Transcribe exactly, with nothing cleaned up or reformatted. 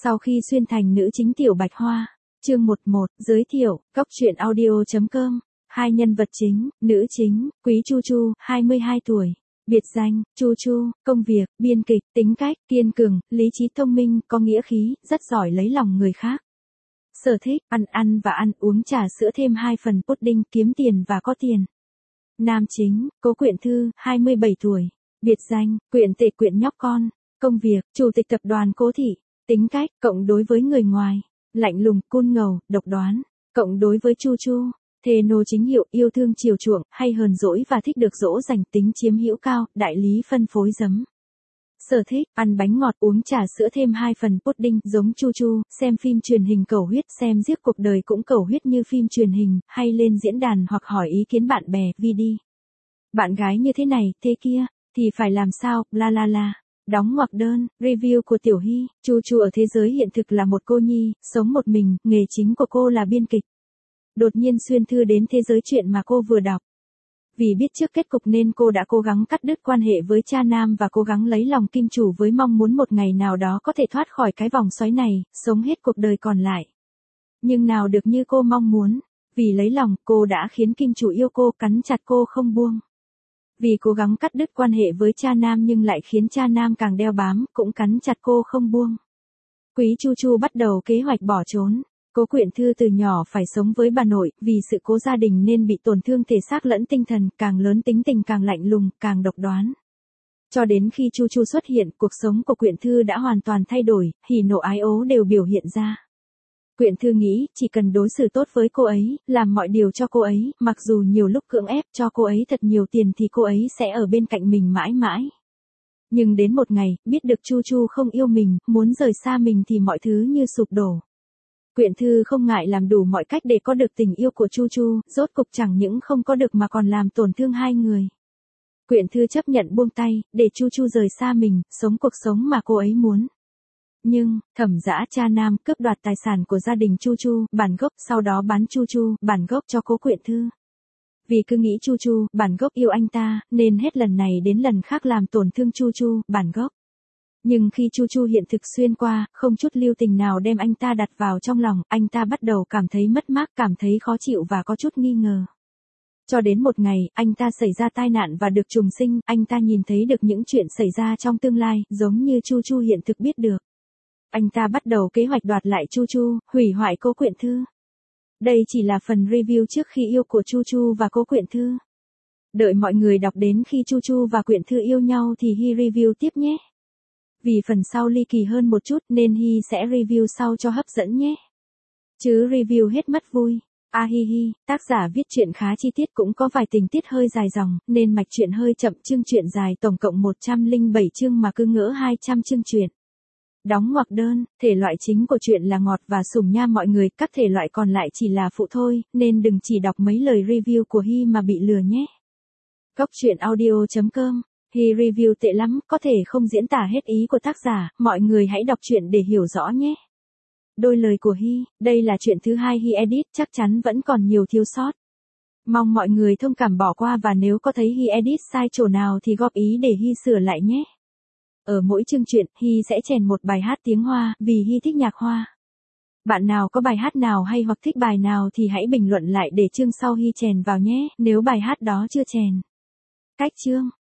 Sau khi xuyên thành nữ chính Tiểu Bạch Hoa, chương mười một, giới thiệu, góc truyện audio chấm com, hai nhân vật chính, nữ chính, Quý Chu Chu, hai mươi hai tuổi, biệt danh, Chu Chu, công việc, biên kịch, tính cách, kiên cường, lý trí thông minh, có nghĩa khí, rất giỏi lấy lòng người khác. Sở thích, ăn ăn và ăn uống trà sữa thêm hai phần pudding, kiếm tiền và có tiền. Nam chính, Cố Quyện Thư, hai mươi bảy tuổi, biệt danh, Quyện Tệ Quyện nhóc con, công việc, chủ tịch tập đoàn Cố Thị, tính cách, cộng đối với người ngoài, lạnh lùng, côn ngầu, độc đoán, cộng đối với Chu Chu, thề nô chính hiệu, yêu thương chiều chuộng, hay hờn dỗi và thích được dỗ dành, tính chiếm hữu cao, đại lý phân phối giấm. Sở thích, ăn bánh ngọt, uống trà sữa thêm hai phần pudding, giống Chu Chu, xem phim truyền hình cầu huyết, xem giết cuộc đời cũng cầu huyết như phim truyền hình, hay lên diễn đàn hoặc hỏi ý kiến bạn bè, vi đi. Bạn gái như thế này, thế kia, thì phải làm sao, la la la. Đóng ngoặc đơn, review của Tiểu Hy, Chu Chu ở thế giới hiện thực là một cô nhi, sống một mình, nghề chính của cô là biên kịch. Đột nhiên xuyên thư đến thế giới chuyện mà cô vừa đọc. Vì biết trước kết cục nên cô đã cố gắng cắt đứt quan hệ với cha nam và cố gắng lấy lòng kim chủ với mong muốn một ngày nào đó có thể thoát khỏi cái vòng xoáy này, sống hết cuộc đời còn lại. Nhưng nào được như cô mong muốn, vì lấy lòng cô đã khiến kim chủ yêu cô, cắn chặt cô không buông. Vì cố gắng cắt đứt quan hệ với cha nam nhưng lại khiến cha nam càng đeo bám, cũng cắn chặt cô không buông. Quý Chu Chu bắt đầu kế hoạch bỏ trốn. Cố Quyện Thư từ nhỏ phải sống với bà nội, vì sự cố gia đình nên bị tổn thương thể xác lẫn tinh thần, càng lớn tính tình càng lạnh lùng, càng độc đoán. Cho đến khi Chu Chu xuất hiện, cuộc sống của Quyện Thư đã hoàn toàn thay đổi, hỉ nộ ái ố đều biểu hiện ra. Quyện Thư nghĩ, chỉ cần đối xử tốt với cô ấy, làm mọi điều cho cô ấy, mặc dù nhiều lúc cưỡng ép cho cô ấy thật nhiều tiền thì cô ấy sẽ ở bên cạnh mình mãi mãi. Nhưng đến một ngày, biết được Chu Chu không yêu mình, muốn rời xa mình thì mọi thứ như sụp đổ. Quyện Thư không ngại làm đủ mọi cách để có được tình yêu của Chu Chu, rốt cục chẳng những không có được mà còn làm tổn thương hai người. Quyện Thư chấp nhận buông tay, để Chu Chu rời xa mình, sống cuộc sống mà cô ấy muốn. Nhưng, Thẩm Dã cha nam cướp đoạt tài sản của gia đình Chu Chu, bản gốc, sau đó bán Chu Chu, bản gốc cho Cố Quyện Thư. Vì cứ nghĩ Chu Chu, bản gốc yêu anh ta, nên hết lần này đến lần khác làm tổn thương Chu Chu, bản gốc. Nhưng khi Chu Chu hiện thực xuyên qua, không chút lưu tình nào đem anh ta đặt vào trong lòng, anh ta bắt đầu cảm thấy mất mát, cảm thấy khó chịu và có chút nghi ngờ. Cho đến một ngày, anh ta xảy ra tai nạn và được trùng sinh, anh ta nhìn thấy được những chuyện xảy ra trong tương lai, giống như Chu Chu hiện thực biết được. Anh ta bắt đầu kế hoạch đoạt lại Chu Chu, hủy hoại Cố Quyện Thư. Đây chỉ là phần review trước khi yêu của Chu Chu và Cố Quyện Thư. Đợi mọi người đọc đến khi Chu Chu và Quyện Thư yêu nhau thì Hy review tiếp nhé. Vì phần sau ly kỳ hơn một chút nên Hy sẽ review sau cho hấp dẫn nhé. Chứ review hết mất vui. A hi hi, tác giả viết truyện khá chi tiết, cũng có vài tình tiết hơi dài dòng, nên mạch truyện hơi chậm, chương truyện dài tổng cộng một trăm lẻ bảy chương mà cứ ngỡ hai trăm chương truyện. Đóng ngoặc đơn, thể loại chính của truyện là ngọt và sủng nha mọi người, các thể loại còn lại chỉ là phụ thôi, nên đừng chỉ đọc mấy lời review của Hy mà bị lừa nhé. Góc truyện audio chấm com. Hy review tệ lắm, có thể không diễn tả hết ý của tác giả, mọi người hãy đọc truyện để hiểu rõ nhé. Đôi lời của Hy, đây là chuyện thứ hai Hy edit, chắc chắn vẫn còn nhiều thiếu sót. Mong mọi người thông cảm bỏ qua, và nếu có thấy Hy edit sai chỗ nào thì góp ý để Hy sửa lại nhé. Ở mỗi chương truyện, Hy sẽ chèn một bài hát tiếng Hoa, vì Hy thích nhạc Hoa. Bạn nào có bài hát nào hay hoặc thích bài nào thì hãy bình luận lại để chương sau Hy chèn vào nhé, nếu bài hát đó chưa chèn. Cách chương.